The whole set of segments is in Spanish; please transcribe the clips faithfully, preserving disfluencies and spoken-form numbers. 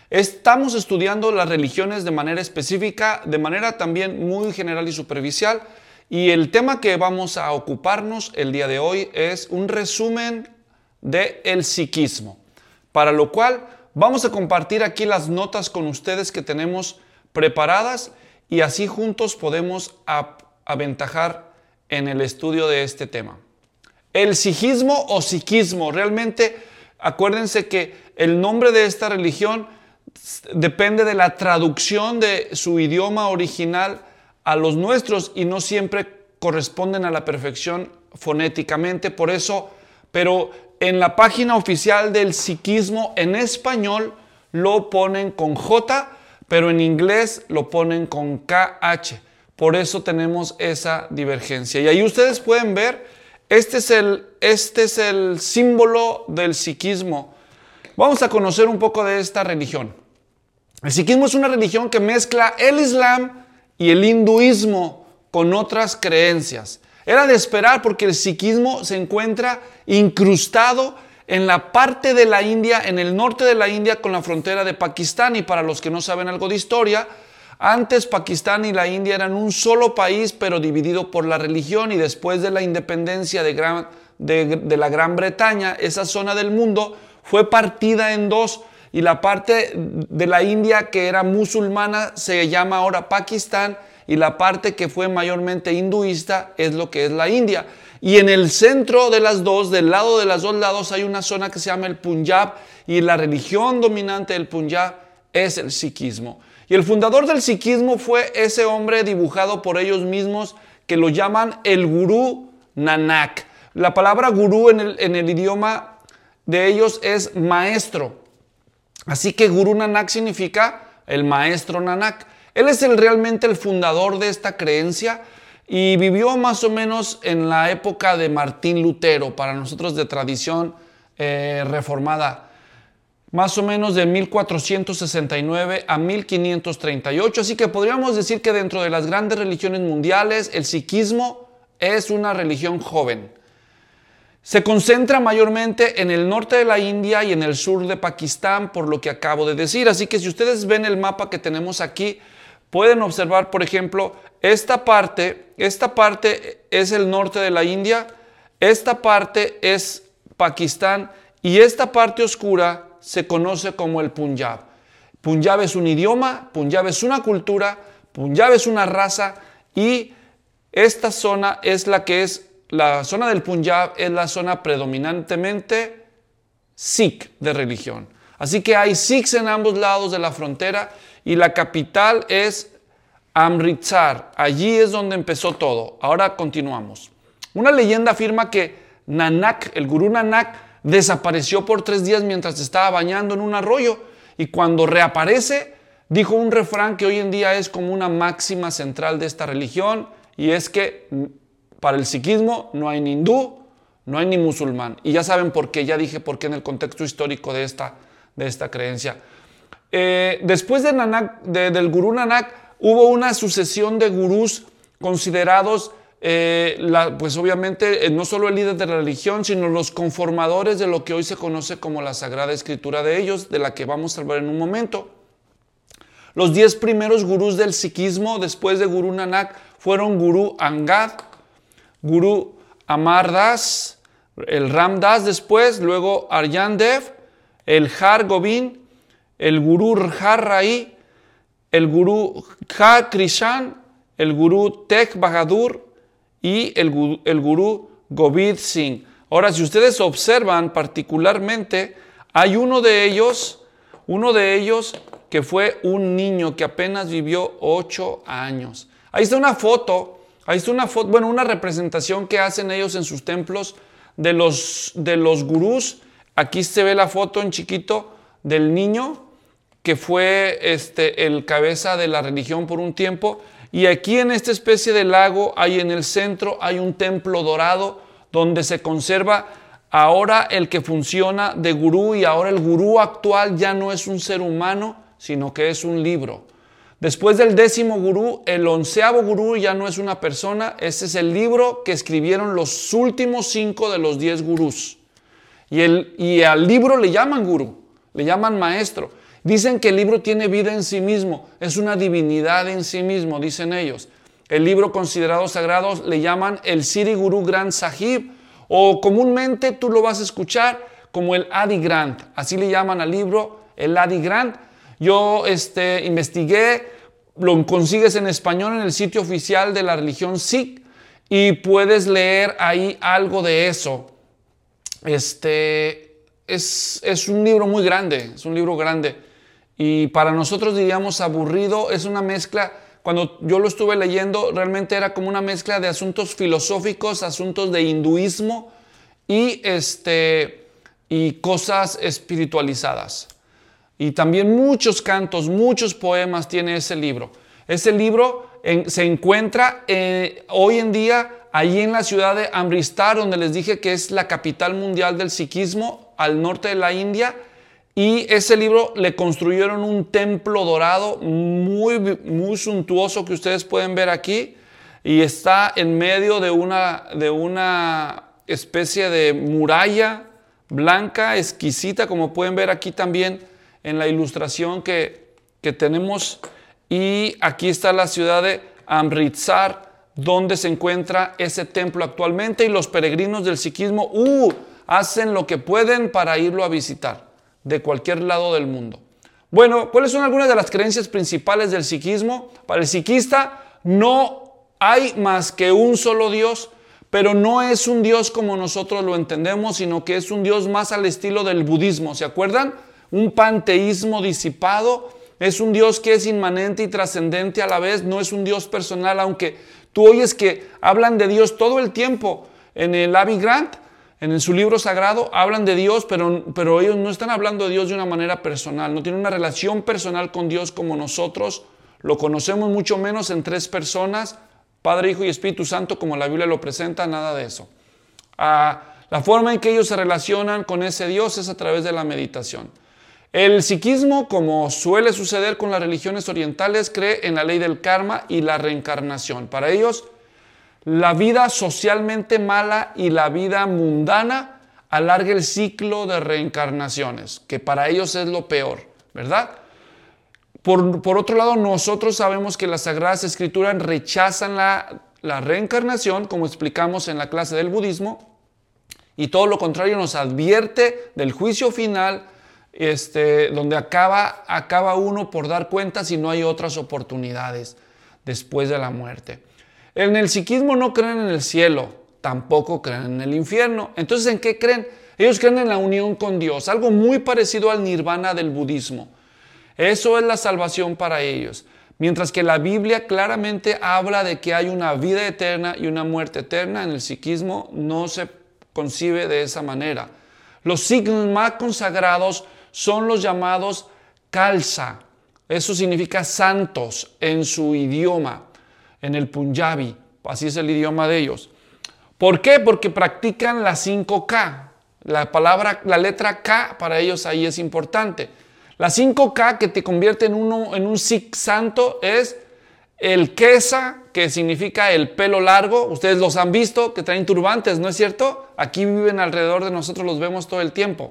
Estamos estudiando las religiones de manera específica, de manera también muy general y superficial, y el tema que vamos a ocuparnos el día de hoy es un resumen del sikhismo, para lo cual vamos a compartir aquí las notas con ustedes que tenemos preparadas y así juntos podemos aventajar en el estudio de este tema. El sikhismo o sikhismo, realmente acuérdense que el nombre de esta religión depende de la traducción de su idioma original a los nuestros y no siempre corresponden a la perfección fonéticamente, por eso, pero en la página oficial del sikhismo en español lo ponen con J, pero en inglés lo ponen con K H, por eso tenemos esa divergencia. Y ahí ustedes pueden ver, este es el, este es el símbolo del sikhismo. Vamos a conocer un poco de esta religión. El sikhismo es una religión que mezcla el islam y el hinduismo con otras creencias. Era de esperar porque el sikhismo se encuentra incrustado en la parte de la India, en el norte de la India con la frontera de Pakistán. Y para los que no saben algo de historia, antes Pakistán y la India eran un solo país pero dividido por la religión, y después de la independencia de, Gran, de, de la Gran Bretaña, esa zona del mundo fue partida en dos. Y la parte de la India que era musulmana se llama ahora Pakistán, y la parte que fue mayormente hinduista es lo que es la India. Y en el centro de las dos, del lado de los dos lados, hay una zona que se llama el Punjab, y la religión dominante del Punjab es el sikhismo. Y el fundador del sikhismo fue ese hombre dibujado por ellos mismos que lo llaman el Gurú Nanak. La palabra gurú en el, en el idioma de ellos es maestro. Así que Gurú Nanak significa el maestro Nanak. Él es el, realmente el fundador de esta creencia y vivió más o menos en la época de Martín Lutero, para nosotros de tradición eh, reformada, más o menos de mil cuatrocientos sesenta y nueve a mil quinientos treinta y ocho. Así que podríamos decir que dentro de las grandes religiones mundiales, el sikhismo es una religión joven. Se concentra mayormente en el norte de la India y en el sur de Pakistán, por lo que acabo de decir. Así que si ustedes ven el mapa que tenemos aquí, pueden observar, por ejemplo, esta parte, esta parte es el norte de la India, esta parte es Pakistán y esta parte oscura se conoce como el Punjab. Punjab es un idioma, Punjab es una cultura, Punjab es una raza, y esta zona es la que es La zona del Punjab es la zona predominantemente sikh de religión. Así que hay sikhs en ambos lados de la frontera y la capital es Amritsar. Allí es donde empezó todo. Ahora continuamos. Una leyenda afirma que Nanak, el Gurú Nanak, desapareció por tres días mientras estaba bañando en un arroyo, y cuando reaparece dijo un refrán que hoy en día es como una máxima central de esta religión, y es que para el sikhismo no hay ni hindú, no hay ni musulmán. Y ya saben por qué, ya dije por qué en el contexto histórico de esta, de esta creencia. Eh, después de Nanak, de, del Gurú Nanak, hubo una sucesión de gurús considerados, eh, la, pues obviamente, eh, no solo el líder de la religión, sino los conformadores de lo que hoy se conoce como la Sagrada Escritura de ellos, de la que vamos a hablar en un momento. Los diez primeros gurús del sikhismo, después de Gurú Nanak, fueron Gurú Angad, Gurú Amar Das, el Ram Das después, luego Arjan Dev, el Har Gobind, el Gurú Har Rai, el Gurú Har Krishan, el Gurú Tegh Bahadur y el, el Gurú Gobind Singh. Ahora, si ustedes observan particularmente, hay uno de ellos, uno de ellos que fue un niño que apenas vivió ocho años. Ahí está una foto. Ahí está una foto, bueno, una representación que hacen ellos en sus templos de los, de los gurús. Aquí se ve la foto en chiquito del niño que fue este, el cabeza de la religión por un tiempo. Y aquí en esta especie de lago, ahí en el centro, hay un templo dorado donde se conserva ahora el que funciona de gurú, y ahora el gurú actual ya no es un ser humano, sino que es un libro. Después del décimo gurú, el onceavo gurú ya no es una persona, ese es el libro que escribieron los últimos cinco de los diez gurús. Y, el, y al libro le llaman gurú, le llaman maestro. Dicen que el libro tiene vida en sí mismo, es una divinidad en sí mismo, dicen ellos. El libro considerado sagrado le llaman el Sri Guru Granth Sahib, o comúnmente tú lo vas a escuchar como el Adi Granth. Así le llaman al libro, el Adi Granth. Yo este, investigué, lo consigues en español en el sitio oficial de la religión Sikh y puedes leer ahí algo de eso. Este, es, es un libro muy grande, es un libro grande. Y para nosotros diríamos aburrido, es una mezcla. Cuando yo lo estuve leyendo, realmente era como una mezcla de asuntos filosóficos, asuntos de hinduismo y, este, y cosas espiritualizadas. Y también muchos cantos, muchos poemas tiene ese libro. Ese libro en, se encuentra eh, hoy en día allí en la ciudad de Amritsar, donde les dije que es la capital mundial del sikhismo, al norte de la India. Y ese libro le construyeron un templo dorado muy, muy suntuoso que ustedes pueden ver aquí. Y está en medio de una, de una especie de muralla blanca, exquisita, como pueden ver aquí también en la ilustración que, que tenemos. Y aquí está la ciudad de Amritsar, donde se encuentra ese templo actualmente. Y los peregrinos del sikhismo uh, hacen lo que pueden para irlo a visitar de cualquier lado del mundo. Bueno, ¿cuáles son algunas de las creencias principales del sikhismo? Para el sikista no hay más que un solo Dios, pero no es un Dios como nosotros lo entendemos, sino que es un Dios más al estilo del budismo. ¿Se acuerdan? Un panteísmo disipado. Es un Dios que es inmanente y trascendente a la vez. No es un Dios personal, aunque tú oyes que hablan de Dios todo el tiempo. En el Adi Granth, en su libro sagrado, hablan de Dios, pero, pero ellos no están hablando de Dios de una manera personal. No tienen una relación personal con Dios como nosotros. Lo conocemos mucho menos en tres personas, Padre, Hijo y Espíritu Santo, como la Biblia lo presenta, nada de eso. Ah, la forma en que ellos se relacionan con ese Dios es a través de la meditación. El sikhismo, como suele suceder con las religiones orientales, cree en la ley del karma y la reencarnación. Para ellos, la vida socialmente mala y la vida mundana alarga el ciclo de reencarnaciones, que para ellos es lo peor, ¿verdad? Por, por otro lado, nosotros sabemos que las Sagradas Escrituras rechazan la, la reencarnación, como explicamos en la clase del budismo, y todo lo contrario nos advierte del juicio final, este, donde acaba, acaba uno por dar cuenta si no hay otras oportunidades después de la muerte. En el sikhismo no creen en el cielo, tampoco creen en el infierno. Entonces, ¿en qué creen? Ellos creen en la unión con Dios, algo muy parecido al nirvana del budismo. Eso es la salvación para ellos. Mientras que la Biblia claramente habla de que hay una vida eterna y una muerte eterna, en el sikhismo no se concibe de esa manera. Los sikhs más consagrados son los llamados Khalsa. Eso significa santos en su idioma, en el Punjabi. Así es el idioma de ellos. ¿Por qué? Porque practican las cinco K. La palabra, la letra K para ellos ahí es importante. Las cinco K que te convierte en, uno, en un Sikh santo es el Kesa, que significa el pelo largo. Ustedes los han visto, que traen turbantes, ¿no es cierto? Aquí viven alrededor de nosotros, los vemos todo el tiempo.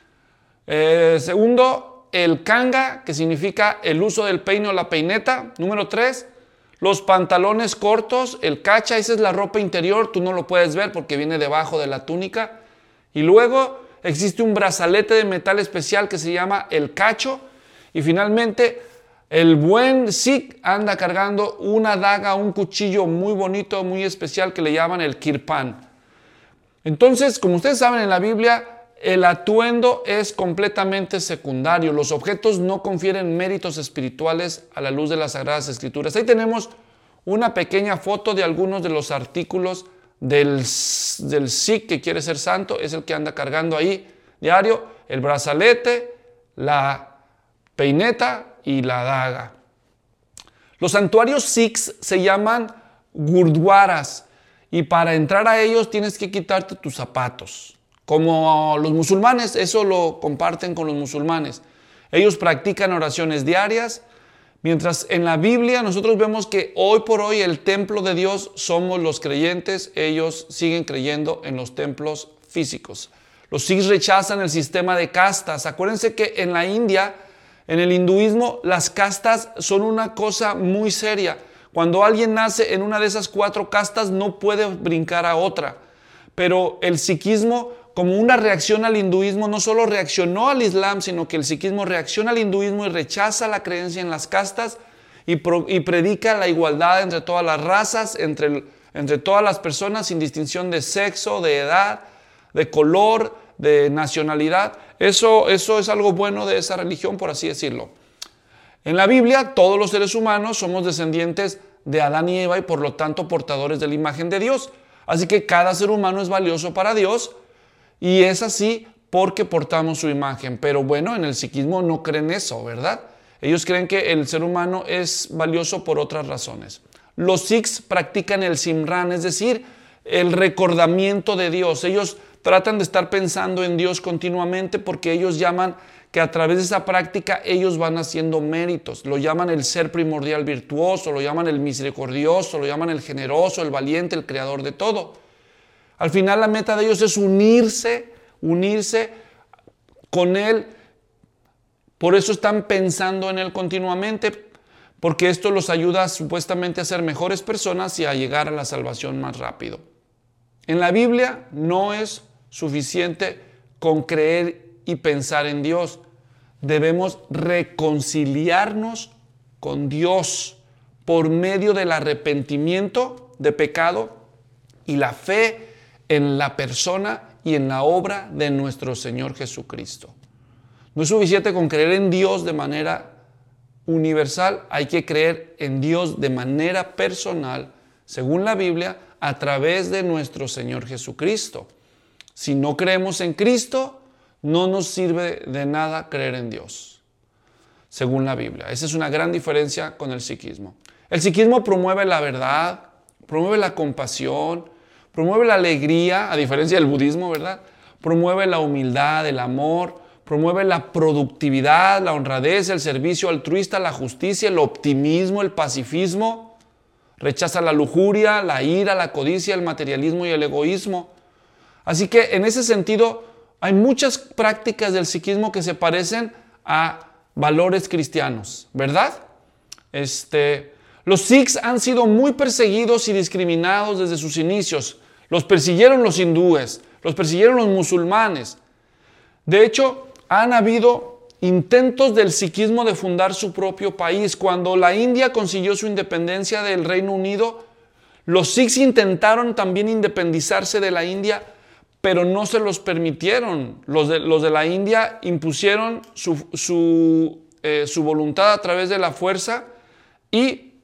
Eh, segundo, el Kanga, que significa el uso del peine o la peineta. Número tres, los pantalones cortos, el cacha, esa es la ropa interior, tú no lo puedes ver porque viene debajo de la túnica. Y luego existe un brazalete de metal especial que se llama el cacho. Y finalmente, el buen Sikh anda cargando una daga, un cuchillo muy bonito, muy especial que le llaman el kirpan. Entonces, como ustedes saben en la Biblia, el atuendo es completamente secundario. Los objetos no confieren méritos espirituales a la luz de las Sagradas Escrituras. Ahí tenemos una pequeña foto de algunos de los artículos del, del Sikh que quiere ser santo. Es el que anda cargando ahí diario el brazalete, la peineta y la daga. Los santuarios Sikhs se llaman gurdwaras y para entrar a ellos tienes que quitarte tus zapatos. Como los musulmanes, eso lo comparten con los musulmanes. Ellos practican oraciones diarias, mientras en la Biblia nosotros vemos que hoy por hoy el templo de Dios somos los creyentes, ellos siguen creyendo en los templos físicos. Los Sikhs rechazan el sistema de castas. Acuérdense que en la India, En el hinduismo las castas son una cosa muy seria. Cuando alguien nace en una de esas cuatro castas no puede brincar a otra. Pero el sikhismo, como una reacción al hinduismo, no solo reaccionó al islam, sino que el sikhismo reacciona al hinduismo y rechaza la creencia en las castas y, pro, y predica la igualdad entre todas las razas, entre, entre todas las personas, sin distinción de sexo, de edad, de color, de nacionalidad. Eso, eso es algo bueno de esa religión, por así decirlo. En la Biblia, todos los seres humanos somos descendientes de Adán y Eva y por lo tanto portadores de la imagen de Dios. Así que cada ser humano es valioso para Dios y es así porque portamos su imagen. Pero bueno, en el sikhismo no creen eso, ¿verdad? Ellos creen que el ser humano es valioso por otras razones. Los sikhs practican el simran, es decir, el recordamiento de Dios. Ellos tratan de estar pensando en Dios continuamente porque ellos llaman que a través de esa práctica ellos van haciendo méritos. Lo llaman el ser primordial virtuoso, lo llaman el misericordioso, lo llaman el generoso, el valiente, el creador de todo. Al final la meta de ellos es unirse, unirse con Él. Por eso están pensando en Él continuamente, porque esto los ayuda supuestamente a ser mejores personas y a llegar a la salvación más rápido. En la Biblia no es suficiente con creer y pensar en Dios. Debemos reconciliarnos con Dios por medio del arrepentimiento de pecado y la fe en la persona y en la obra de nuestro Señor Jesucristo. No es suficiente con creer en Dios de manera universal, hay que creer en Dios de manera personal, según la Biblia, a través de nuestro Señor Jesucristo. Si no creemos en Cristo, no nos sirve de nada creer en Dios, según la Biblia. Esa es una gran diferencia con el sikhismo. El sikhismo promueve la verdad, promueve la compasión, promueve la alegría, a diferencia del budismo, ¿verdad? Promueve la humildad, el amor, promueve la productividad, la honradez, el servicio altruista, la justicia, el optimismo, el pacifismo. Rechaza la lujuria, la ira, la codicia, el materialismo y el egoísmo. Así que en ese sentido hay muchas prácticas del sikhismo que se parecen a valores cristianos, ¿verdad? Este, los sikhs han sido muy perseguidos y discriminados desde sus inicios. Los persiguieron los hindúes, los persiguieron los musulmanes. De hecho, han habido intentos del sikhismo de fundar su propio país. Cuando la India consiguió su independencia del Reino Unido, los sikhs intentaron también independizarse de la India, pero no se los permitieron. Los de, los de la India impusieron su, su, eh, su voluntad a través de la fuerza y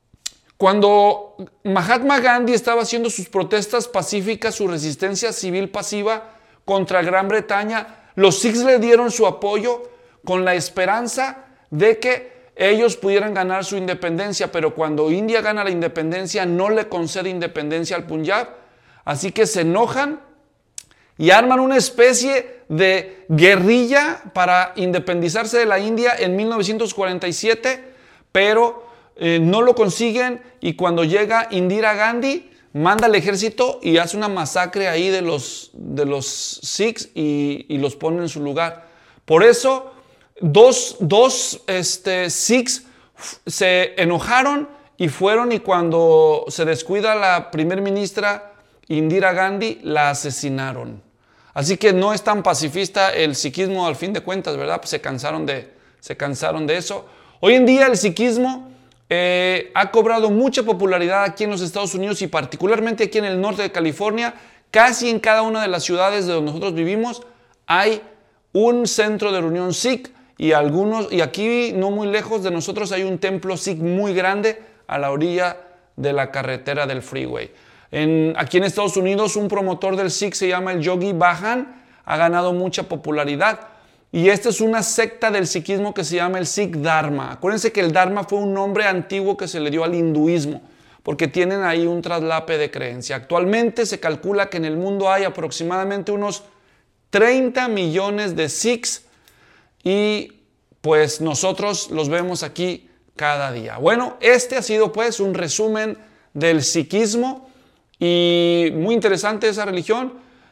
cuando Mahatma Gandhi estaba haciendo sus protestas pacíficas, su resistencia civil pasiva contra Gran Bretaña, los sikhs le dieron su apoyo con la esperanza de que ellos pudieran ganar su independencia, pero cuando India gana la independencia no le concede independencia al Punjab, así que se enojan y arman una especie de guerrilla para independizarse de la India en mil novecientos cuarenta y siete, pero eh, no lo consiguen y cuando llega Indira Gandhi manda al ejército y hace una masacre ahí de los, de los sikhs y, y los pone en su lugar. Por eso dos, dos este, sikhs se enojaron y fueron y cuando se descuida la primer ministra Indira Gandhi, la asesinaron. Así que no es tan pacifista el sikhismo al fin de cuentas, ¿verdad? Pues se cansaron de, se cansaron de eso. Hoy en día el sikhismo eh, ha cobrado mucha popularidad aquí en los Estados Unidos y particularmente aquí en el norte de California. Casi en cada una de las ciudades de donde nosotros vivimos hay un centro de reunión sikh y, algunos, y aquí no muy lejos de nosotros hay un templo sikh muy grande a la orilla de la carretera del freeway. En, aquí en Estados Unidos un promotor del Sikh se llama el Yogi Bhajan, ha ganado mucha popularidad y esta es una secta del sikhismo que se llama el Sikh Dharma. Acuérdense que el Dharma fue un nombre antiguo que se le dio al hinduismo porque tienen ahí un traslape de creencia. Actualmente se calcula que en el mundo hay aproximadamente unos treinta millones de Sikhs y pues nosotros los vemos aquí cada día. Bueno, este ha sido pues un resumen del sikhismo. Y muy interesante esa religión.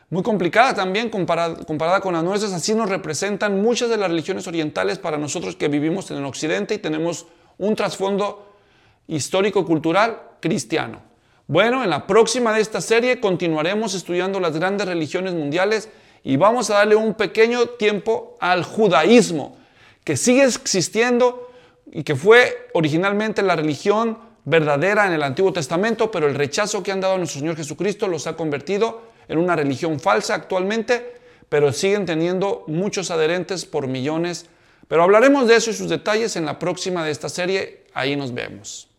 muy complicada también comparada, comparada con las nuestras. Así nos representan muchas de las religiones orientales para nosotros que vivimos en el occidente y tenemos un trasfondo histórico-cultural cristiano. Bueno, en la próxima de esta serie continuaremos estudiando las grandes religiones mundiales y vamos a darle un pequeño tiempo al judaísmo, que sigue existiendo y que fue originalmente la religión verdadera en el Antiguo Testamento, pero el rechazo que han dado a nuestro Señor Jesucristo los ha convertido en una religión falsa actualmente, pero siguen teniendo muchos adherentes por millones. Pero hablaremos de eso y sus detalles en la próxima de esta serie. Ahí nos vemos.